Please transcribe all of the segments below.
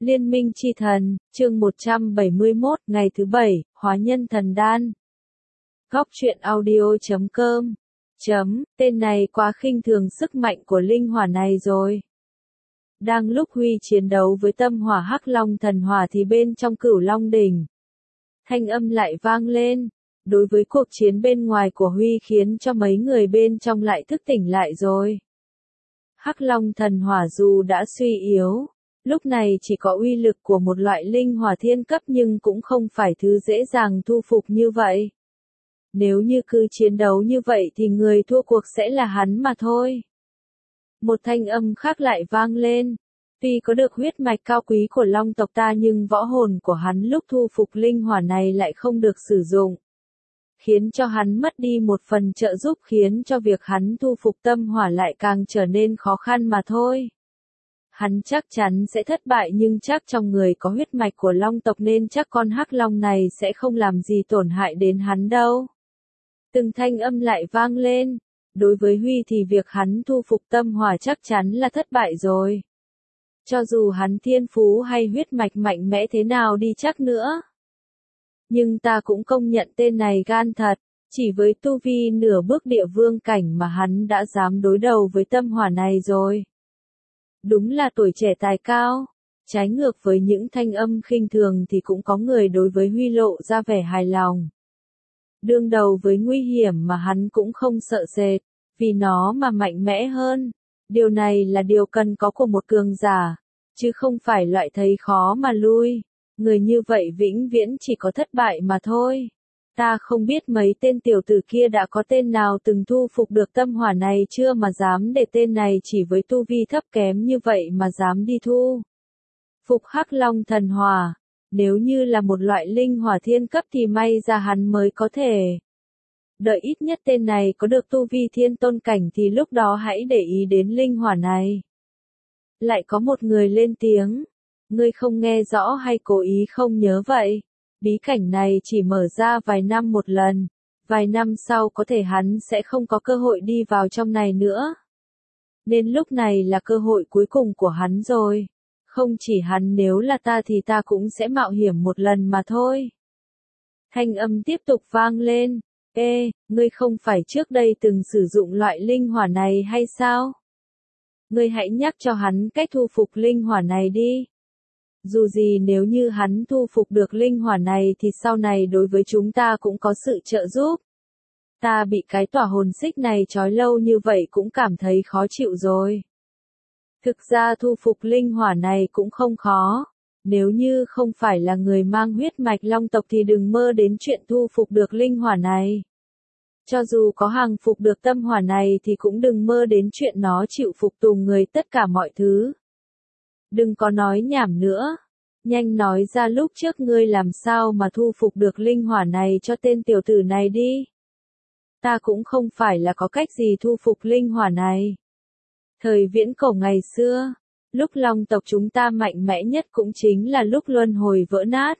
Liên minh chi thần, chương 171, ngày thứ 7, hóa nhân thần đan. Góc truyện audio.com. Tên này quá khinh thường sức mạnh của linh hỏa này rồi. Đang lúc Huy chiến đấu với tâm hỏa Hắc Long thần hỏa thì bên trong Cửu Long đỉnh, thanh âm lại vang lên. Đối với cuộc chiến bên ngoài của Huy khiến cho mấy người bên trong lại thức tỉnh lại rồi. Hắc Long thần hỏa dù đã suy yếu, lúc này chỉ có uy lực của một loại linh hỏa thiên cấp nhưng cũng không phải thứ dễ dàng thu phục như vậy. Nếu như cứ chiến đấu như vậy thì người thua cuộc sẽ là hắn mà thôi. Một thanh âm khác lại vang lên. Tuy có được huyết mạch cao quý của Long tộc ta nhưng võ hồn của hắn lúc thu phục linh hỏa này lại không được sử dụng, khiến cho hắn mất đi một phần trợ giúp, khiến cho việc hắn thu phục tâm hỏa lại càng trở nên khó khăn mà thôi. Hắn chắc chắn sẽ thất bại nhưng chắc trong người có huyết mạch của Long tộc nên chắc con Hắc Long này sẽ không làm gì tổn hại đến hắn đâu. Từng thanh âm lại vang lên. Đối với Huy thì việc hắn thu phục tâm hỏa chắc chắn là thất bại rồi. Cho dù hắn thiên phú hay huyết mạch mạnh mẽ thế nào đi chắc nữa, nhưng ta cũng công nhận tên này gan thật. Chỉ với tu vi nửa bước địa vương cảnh mà hắn đã dám đối đầu với tâm hỏa này rồi. Đúng là tuổi trẻ tài cao. Trái ngược với những thanh âm khinh thường thì cũng có người đối với Huy lộ ra vẻ hài lòng. Đương đầu với nguy hiểm mà hắn cũng không sợ sệt, vì nó mà mạnh mẽ hơn. Điều này là điều cần có của một cường giả, chứ không phải loại thấy khó mà lui. Người như vậy vĩnh viễn chỉ có thất bại mà thôi. Ta không biết mấy tên tiểu tử kia đã có tên nào từng thu phục được tâm hỏa này chưa mà dám để tên này chỉ với tu vi thấp kém như vậy mà dám đi thu phục Hắc Long thần hỏa. Nếu như là một loại linh hỏa thiên cấp thì may ra hắn mới có thể. Đợi ít nhất tên này có được tu vi thiên tôn cảnh thì lúc đó hãy để ý đến linh hỏa này. Lại có một người lên tiếng. Ngươi không nghe rõ hay cố ý không nhớ vậy? Bí cảnh này chỉ mở ra vài năm một lần. Vài năm sau có thể hắn sẽ không có cơ hội đi vào trong này nữa. Nên lúc này là cơ hội cuối cùng của hắn rồi. Không chỉ hắn, nếu là ta thì ta cũng sẽ mạo hiểm một lần mà thôi. Thanh âm tiếp tục vang lên. Ê, ngươi không phải trước đây từng sử dụng loại linh hỏa này hay sao? Ngươi hãy nhắc cho hắn cách thu phục linh hỏa này đi. Dù gì nếu như hắn thu phục được linh hỏa này thì sau này đối với chúng ta cũng có sự trợ giúp. Ta bị cái tỏa hồn xích này trói lâu như vậy cũng cảm thấy khó chịu rồi. Thực ra thu phục linh hỏa này cũng không khó. Nếu như không phải là người mang huyết mạch Long tộc thì đừng mơ đến chuyện thu phục được linh hỏa này. Cho dù có hàng phục được tâm hỏa này thì cũng đừng mơ đến chuyện nó chịu phục tùng người tất cả mọi thứ. Đừng có nói nhảm nữa. Nhanh nói ra lúc trước ngươi làm sao mà thu phục được linh hỏa này cho tên tiểu tử này đi. Ta cũng không phải là có cách gì thu phục linh hỏa này. Thời viễn cổ ngày xưa, lúc Long tộc chúng ta mạnh mẽ nhất cũng chính là lúc luân hồi vỡ nát.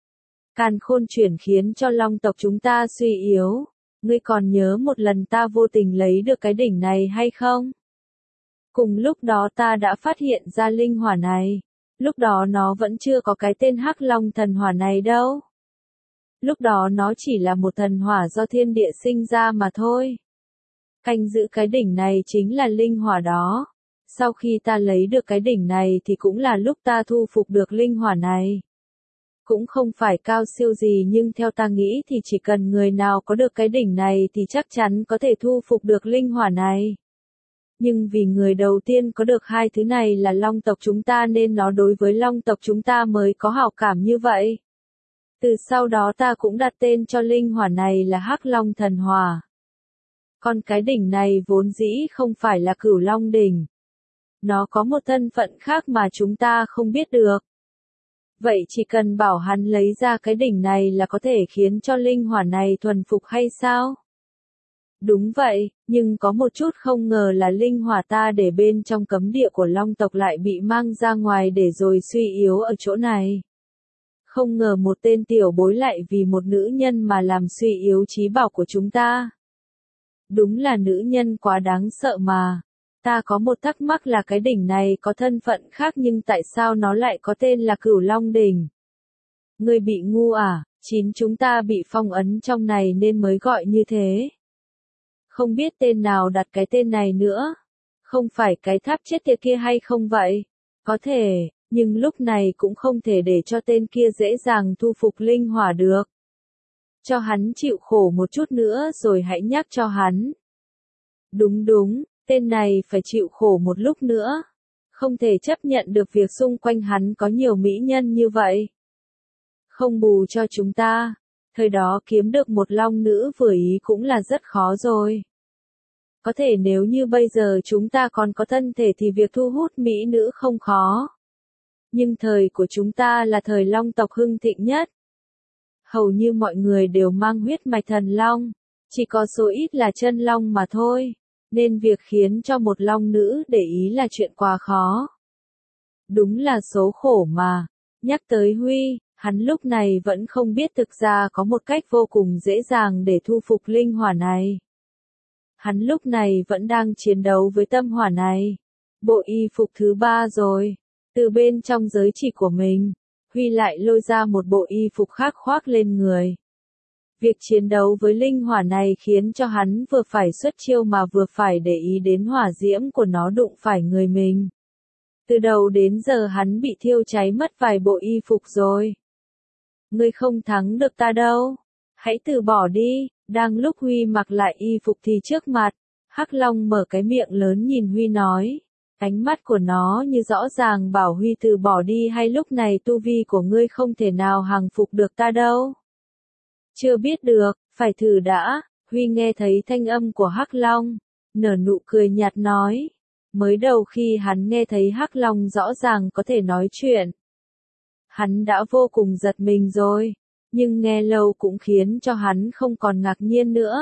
Càn khôn chuyển khiến cho Long tộc chúng ta suy yếu. Ngươi còn nhớ một lần ta vô tình lấy được cái đỉnh này hay không? Cùng lúc đó ta đã phát hiện ra linh hỏa này. Lúc đó nó vẫn chưa có cái tên Hắc Long thần hỏa này đâu. Lúc đó nó chỉ là một thần hỏa do thiên địa sinh ra mà thôi. Canh giữ cái đỉnh này chính là linh hỏa đó. Sau khi ta lấy được cái đỉnh này thì cũng là lúc ta thu phục được linh hỏa này. Cũng không phải cao siêu gì nhưng theo ta nghĩ thì chỉ cần người nào có được cái đỉnh này thì chắc chắn có thể thu phục được linh hỏa này. Nhưng vì người đầu tiên có được hai thứ này là Long tộc chúng ta nên nó đối với Long tộc chúng ta mới có hảo cảm như vậy. Từ sau đó ta cũng đặt tên cho linh hỏa này là Hắc Long thần hỏa. Còn cái đỉnh này vốn dĩ không phải là Cửu Long đỉnh. Nó có một thân phận khác mà chúng ta không biết được. Vậy chỉ cần bảo hắn lấy ra cái đỉnh này là có thể khiến cho linh hỏa này thuần phục hay sao? Đúng vậy, nhưng có một chút không ngờ là linh hỏa ta để bên trong cấm địa của Long tộc lại bị mang ra ngoài để rồi suy yếu ở chỗ này. Không ngờ một tên tiểu bối lại vì một nữ nhân mà làm suy yếu trí bảo của chúng ta. Đúng là nữ nhân quá đáng sợ mà. Ta có một thắc mắc là cái đỉnh này có thân phận khác nhưng tại sao nó lại có tên là Cửu Long Đỉnh? Ngươi bị ngu à? Chúng ta bị phong ấn trong này nên mới gọi như thế. Không biết tên nào đặt cái tên này nữa. Không phải cái tháp chết tiệt kia hay không vậy? Có thể, nhưng lúc này cũng không thể để cho tên kia dễ dàng thu phục linh hỏa được. Cho hắn chịu khổ một chút nữa rồi hãy nhắc cho hắn. Đúng, tên này phải chịu khổ một lúc nữa. Không thể chấp nhận được việc xung quanh hắn có nhiều mỹ nhân như vậy. Không bù cho chúng ta, thời đó kiếm được một long nữ vừa ý cũng là rất khó rồi. Có thể nếu như bây giờ chúng ta còn có thân thể thì việc thu hút mỹ nữ không khó. Nhưng thời của chúng ta là thời long tộc hưng thịnh nhất. Hầu như mọi người đều mang huyết mạch thần long, chỉ có số ít là chân long mà thôi, nên việc khiến cho một long nữ để ý là chuyện quá khó. Đúng là số khổ mà. Nhắc tới Huy, hắn lúc này vẫn không biết thực ra có một cách vô cùng dễ dàng để thu phục linh hỏa này. Hắn lúc này vẫn đang chiến đấu với tâm hỏa này. Bộ y phục thứ 3 rồi. Từ bên trong giới chỉ của mình, Huy lại lôi ra một bộ y phục khác khoác lên người. Việc chiến đấu với linh hỏa này khiến cho hắn vừa phải xuất chiêu mà vừa phải để ý đến hỏa diễm của nó đụng phải người mình. Từ đầu đến giờ hắn bị thiêu cháy mất vài bộ y phục rồi. Ngươi không thắng được ta đâu. Hãy từ bỏ đi. Đang lúc Huy mặc lại y phục thì trước mặt, Hắc Long mở cái miệng lớn nhìn Huy nói. Ánh mắt của nó như rõ ràng bảo Huy từ bỏ đi hay lúc này tu vi của ngươi không thể nào hàng phục được ta đâu. Chưa biết được, phải thử đã. Huy nghe thấy thanh âm của Hắc Long, nở nụ cười nhạt nói. Mới đầu khi hắn nghe thấy Hắc Long rõ ràng có thể nói chuyện, hắn đã vô cùng giật mình rồi, nhưng nghe lâu cũng khiến cho hắn không còn ngạc nhiên nữa.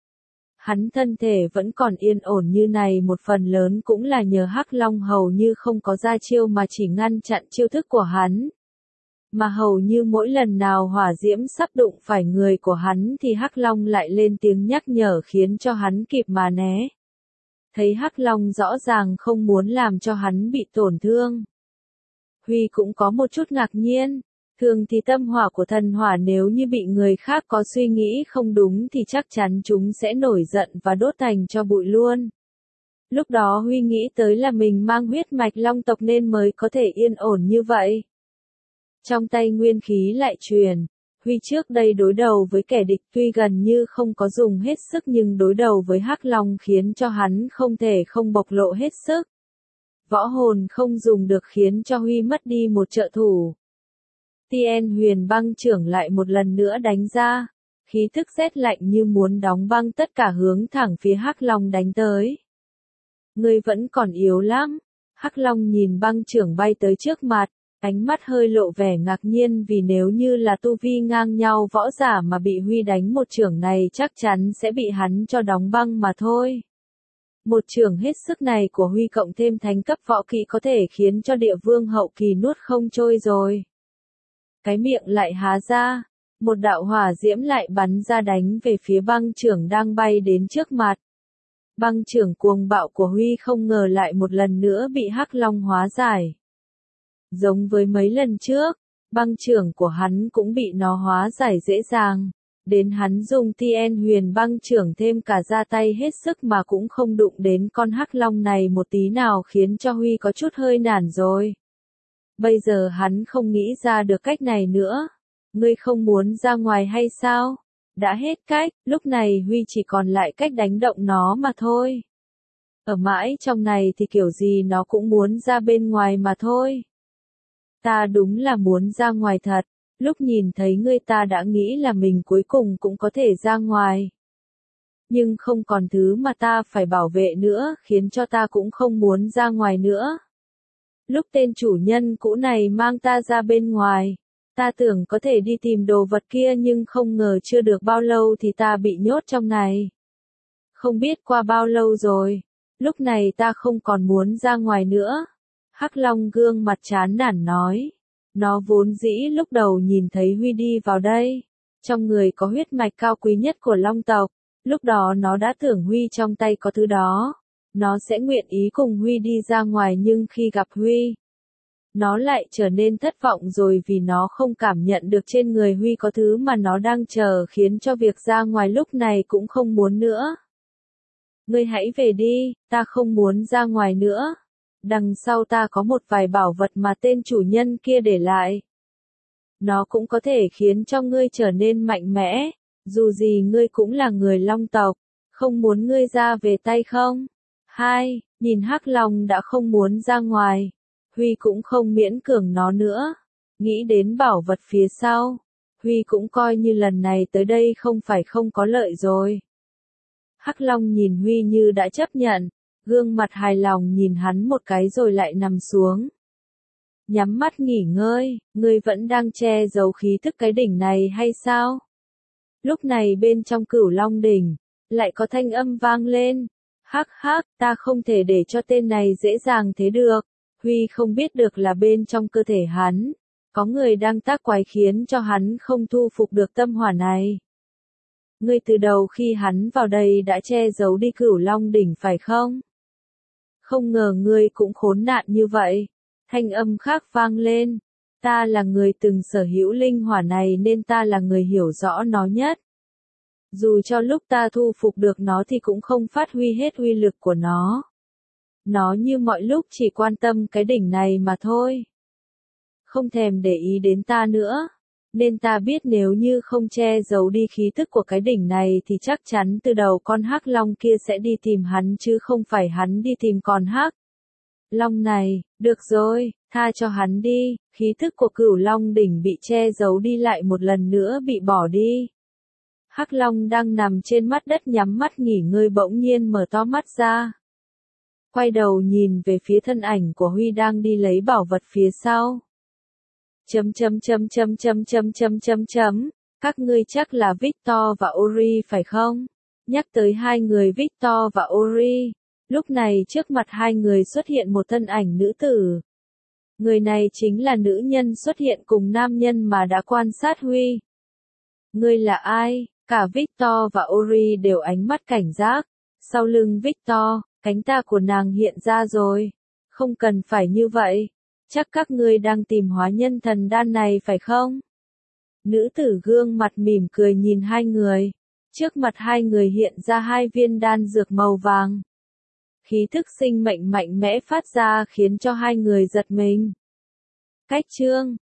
Hắn thân thể vẫn còn yên ổn như này một phần lớn cũng là nhờ Hắc Long hầu như không có ra chiêu mà chỉ ngăn chặn chiêu thức của hắn. Mà hầu như mỗi lần nào hỏa diễm sắp đụng phải người của hắn thì Hắc Long lại lên tiếng nhắc nhở khiến cho hắn kịp mà né. Thấy Hắc Long rõ ràng không muốn làm cho hắn bị tổn thương. Huy cũng có một chút ngạc nhiên. Thường thì tâm hỏa của thần hỏa nếu như bị người khác có suy nghĩ không đúng thì chắc chắn chúng sẽ nổi giận và đốt thành cho bụi luôn. Lúc đó Huy nghĩ tới là mình mang huyết mạch long tộc nên mới có thể yên ổn như vậy. Trong tay nguyên khí lại truyền. Huy trước đây đối đầu với kẻ địch tuy gần như không có dùng hết sức nhưng đối đầu với Hắc Long khiến cho hắn không thể không bộc lộ hết sức. Võ hồn không dùng được khiến cho Huy mất đi một trợ thủ. Tien Huyền băng trưởng lại một lần nữa đánh ra. Khí thức rét lạnh như muốn đóng băng tất cả hướng thẳng phía Hắc Long đánh tới. Ngươi vẫn còn yếu lắm. Hắc Long nhìn băng trưởng bay tới trước mặt. Ánh mắt hơi lộ vẻ ngạc nhiên vì nếu như là tu vi ngang nhau võ giả mà bị Huy đánh một chưởng này chắc chắn sẽ bị hắn cho đóng băng mà thôi. Một chưởng hết sức này của Huy cộng thêm thánh cấp võ kỹ có thể khiến cho địa vương hậu kỳ nuốt không trôi rồi. Cái miệng lại há ra, một đạo hỏa diễm lại bắn ra đánh về phía băng chưởng đang bay đến trước mặt. Băng chưởng cuồng bạo của Huy không ngờ lại một lần nữa bị Hắc Long hóa giải. Giống với mấy lần trước, băng chưởng của hắn cũng bị nó hóa giải dễ dàng. Đến hắn dùng Tien Huyền băng chưởng thêm cả ra tay hết sức mà cũng không đụng đến con Hắc Long này một tí nào khiến cho Huy có chút hơi nản rồi. Bây giờ hắn không nghĩ ra được cách này nữa. Ngươi không muốn ra ngoài hay sao? Đã hết cách, lúc này Huy chỉ còn lại cách đánh động nó mà thôi. Ở mãi trong này thì kiểu gì nó cũng muốn ra bên ngoài mà thôi. Ta đúng là muốn ra ngoài thật, lúc nhìn thấy ngươi ta đã nghĩ là mình cuối cùng cũng có thể ra ngoài. Nhưng không còn thứ mà ta phải bảo vệ nữa khiến cho ta cũng không muốn ra ngoài nữa. Lúc tên chủ nhân cũ này mang ta ra bên ngoài, ta tưởng có thể đi tìm đồ vật kia nhưng không ngờ chưa được bao lâu thì ta bị nhốt trong này. Không biết qua bao lâu rồi, lúc này ta không còn muốn ra ngoài nữa. Hắc Long gương mặt chán nản nói. Nó vốn dĩ lúc đầu nhìn thấy Huy đi vào đây, trong người có huyết mạch cao quý nhất của Long tộc, lúc đó nó đã tưởng Huy trong tay có thứ đó, nó sẽ nguyện ý cùng Huy đi ra ngoài, nhưng khi gặp Huy, nó lại trở nên thất vọng rồi vì nó không cảm nhận được trên người Huy có thứ mà nó đang chờ, khiến cho việc ra ngoài lúc này cũng không muốn nữa. Ngươi hãy về đi, ta không muốn ra ngoài nữa. Đằng sau ta có một vài bảo vật mà tên chủ nhân kia để lại. Nó cũng có thể khiến cho ngươi trở nên mạnh mẽ, dù gì ngươi cũng là người Long tộc, không muốn ngươi ra về tay không? 2. Nhìn Hắc Long đã không muốn ra ngoài, Huy cũng không miễn cưỡng nó nữa. Nghĩ đến bảo vật phía sau, Huy cũng coi như lần này tới đây không phải không có lợi rồi. Hắc Long nhìn Huy như đã chấp nhận, gương mặt hài lòng nhìn hắn một cái rồi lại nằm xuống. Nhắm mắt nghỉ ngơi, ngươi vẫn đang che giấu khí thức cái đỉnh này hay sao? Lúc này bên trong Cửu Long đỉnh, lại có thanh âm vang lên. Hắc hắc, ta không thể để cho tên này dễ dàng thế được. Huy không biết được là bên trong cơ thể hắn, có người đang tác quái khiến cho hắn không thu phục được tâm hỏa này. Ngươi từ đầu khi hắn vào đây đã che giấu đi Cửu Long đỉnh phải không? Không ngờ ngươi cũng khốn nạn như vậy. Thanh âm khác vang lên. Ta là người từng sở hữu linh hỏa này nên ta là người hiểu rõ nó nhất. Dù cho lúc ta thu phục được nó thì cũng không phát huy hết uy lực của nó. Nó như mọi lúc chỉ quan tâm cái đỉnh này mà thôi. Không thèm để ý đến ta nữa. Nên ta biết nếu như không che giấu đi khí tức của cái đỉnh này thì chắc chắn từ đầu con Hắc Long kia sẽ đi tìm hắn chứ không phải hắn đi tìm con Hắc Long này. Được rồi, tha cho hắn đi. Khí tức của Cửu Long đỉnh bị che giấu đi lại một lần nữa bị bỏ đi. Hắc Long đang nằm trên mặt đất nhắm mắt nghỉ ngơi bỗng nhiên mở to mắt ra. Quay đầu nhìn về phía thân ảnh của Huy đang đi lấy bảo vật phía sau. Các ngươi chắc là Victor và Ori phải không? Nhắc tới hai người Victor và Ori, lúc này trước mặt hai người xuất hiện một thân ảnh nữ tử. Người này chính là nữ nhân xuất hiện cùng nam nhân mà đã quan sát Huy. Ngươi là ai? Cả Victor và Ori đều ánh mắt cảnh giác. Sau lưng Victor, cánh tay của nàng hiện ra rồi. Không cần phải như vậy. Chắc các ngươi đang tìm hóa nhân thần đan này phải không? Nữ tử gương mặt mỉm cười nhìn hai người. Trước mặt hai người hiện ra hai viên đan dược màu vàng. Khí thức sinh mệnh mạnh mẽ phát ra khiến cho hai người giật mình. Cách chương